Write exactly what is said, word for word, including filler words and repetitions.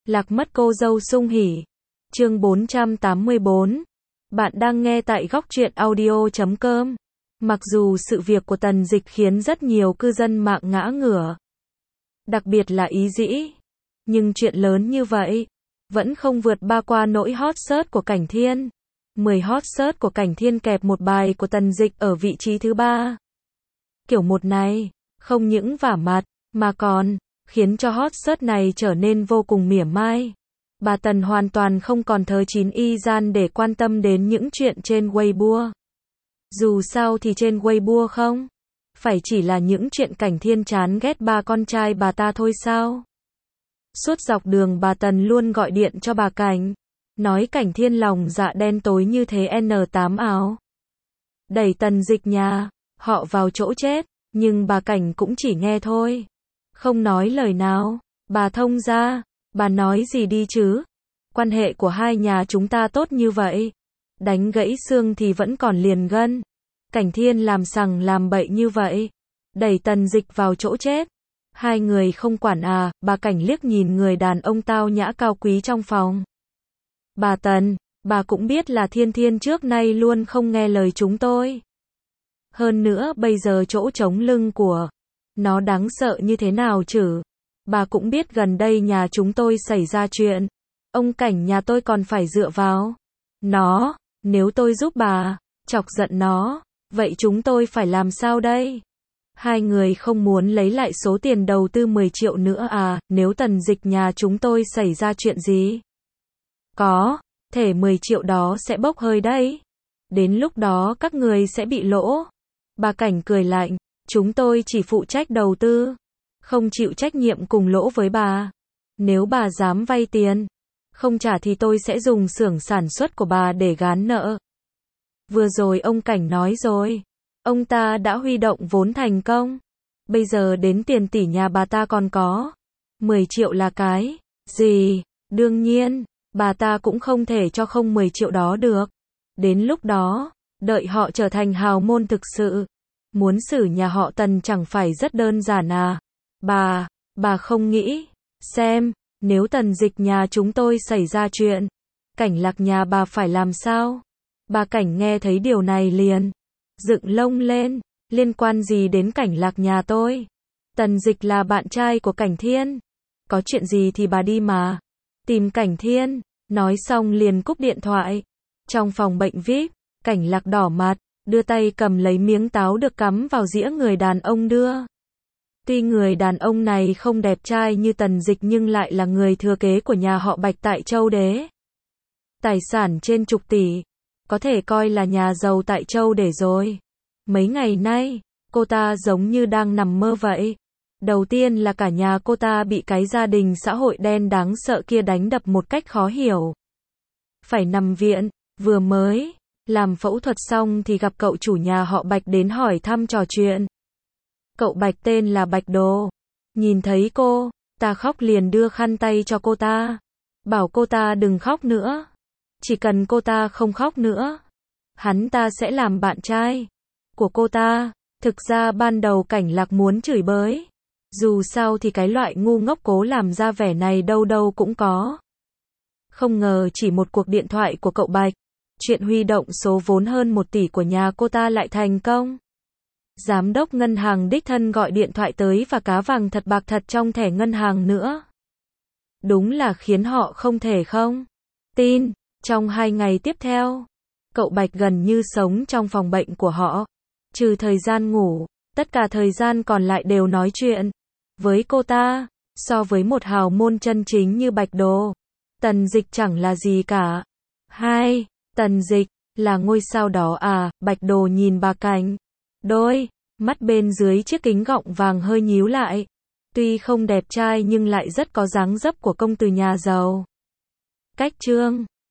Lạc mất cô dâu sung hỉ. Chương bốn trăm tám mươi bốn. Bạn đang nghe tại góc truyện audio chấm com. Mặc dù sự việc của Tần Dịch khiến rất nhiều cư dân mạng ngã ngửa, đặc biệt là Ý Dĩ, nhưng chuyện lớn như vậy vẫn không vượt ba qua nỗi hot search của Cảnh Thiên. mười hot search của Cảnh Thiên kẹp một bài của Tần Dịch ở vị trí thứ ba. Kiểu một này, không những vả mặt, mà còn khiến cho hot search này trở nên vô cùng mỉa mai. Bà Tần hoàn toàn không còn thờ chín y gian để quan tâm đến những chuyện trên Weibo. Dù sao thì trên Weibo không phải chỉ là những chuyện Cảnh Thiên chán ghét ba con trai bà ta thôi sao? Suốt dọc đường bà Tần luôn gọi điện cho bà Cảnh, nói Cảnh Thiên lòng dạ đen tối như thế en tám áo, đẩy Tần Dịch nhà họ vào chỗ chết, nhưng bà Cảnh cũng chỉ nghe thôi, không nói lời nào. Bà thông ra, bà nói gì đi chứ? Quan hệ của hai nhà chúng ta tốt như vậy, đánh gãy xương thì vẫn còn liền gân. Cảnh Thiên làm sằng làm bậy như vậy, đẩy Tần Dịch vào chỗ chết. Hai người không quản à? Bà Cảnh liếc nhìn người đàn ông tao nhã cao quý trong phòng. Bà Tần, bà cũng biết là Thiên Thiên trước nay luôn không nghe lời chúng tôi. Hơn nữa bây giờ chỗ trống lưng của nó đáng sợ như thế nào chứ? Bà cũng biết gần đây nhà chúng tôi xảy ra chuyện, ông Cảnh nhà tôi còn phải dựa vào nó. Nếu tôi giúp bà chọc giận nó, vậy chúng tôi phải làm sao đây? Hai người không muốn lấy lại số tiền đầu tư mười triệu nữa à? Nếu Tần Dịch nhà chúng tôi xảy ra chuyện gì, có thể mười triệu đó sẽ bốc hơi đấy. Đến lúc đó các người sẽ bị lỗ. Bà Cảnh cười lạnh, chúng tôi chỉ phụ trách đầu tư, không chịu trách nhiệm cùng lỗ với bà. Nếu bà dám vay tiền không trả thì tôi sẽ dùng xưởng sản xuất của bà để gán nợ. Vừa rồi ông Cảnh nói rồi, ông ta đã huy động vốn thành công. Bây giờ đến tiền tỷ nhà bà ta còn có mười triệu là cái gì? Đương nhiên, bà ta cũng không thể cho không mười triệu đó được. Đến lúc đó, đợi họ trở thành hào môn thực sự, muốn xử nhà họ Tần chẳng phải rất đơn giản à? Bà, bà không nghĩ xem, nếu Tần Dịch nhà chúng tôi xảy ra chuyện, Cảnh Lạc nhà bà phải làm sao? Bà Cảnh nghe thấy điều này liền dựng lông lên, liên quan gì đến Cảnh Lạc nhà tôi? Tần Dịch là bạn trai của Cảnh Thiên, có chuyện gì thì bà đi mà tìm Cảnh Thiên. Nói xong liền cúp điện thoại. Trong phòng bệnh vi ai pi, Cảnh Lạc đỏ mặt, đưa tay cầm lấy miếng táo được cắm vào dĩa người đàn ông đưa. Tuy người đàn ông này không đẹp trai như Tần Dịch nhưng lại là người thừa kế của nhà họ Bạch tại Châu Đế. Tài sản trên chục tỷ, có thể coi là nhà giàu tại Châu Đế rồi. Mấy ngày nay, cô ta giống như đang nằm mơ vậy. Đầu tiên là cả nhà cô ta bị cái gia đình xã hội đen đáng sợ kia đánh đập một cách khó hiểu, phải nằm viện. Vừa mới làm phẫu thuật xong thì gặp cậu chủ nhà họ Bạch đến hỏi thăm trò chuyện. Cậu Bạch tên là Bạch Đồ. Nhìn thấy cô ta khóc liền đưa khăn tay cho cô ta, bảo cô ta đừng khóc nữa. Chỉ cần cô ta không khóc nữa, hắn ta sẽ làm bạn trai của cô ta. Thực ra ban đầu Cảnh Lạc muốn chửi bới, dù sao thì cái loại ngu ngốc cố làm ra vẻ này đâu đâu cũng có. Không ngờ chỉ một cuộc điện thoại của cậu Bạch, chuyện huy động số vốn hơn một tỷ của nhà cô ta lại thành công. Giám đốc ngân hàng đích thân gọi điện thoại tới và cá vàng thật bạc thật trong thẻ ngân hàng nữa. Đúng là khiến họ không thể không tin. Trong hai ngày tiếp theo, cậu Bạch gần như sống trong phòng bệnh của họ. Trừ thời gian ngủ, tất cả thời gian còn lại đều nói chuyện với cô ta. So với một hào môn chân chính như Bạch Đồ, Tần Dịch chẳng là gì cả. Hai, Tần Dịch là ngôi sao đó à? Bạch Đồ nhìn bà Cảnh, đôi mắt bên dưới chiếc kính gọng vàng hơi nhíu lại. Tuy không đẹp trai nhưng lại rất có dáng dấp của công tử nhà giàu. Cách trương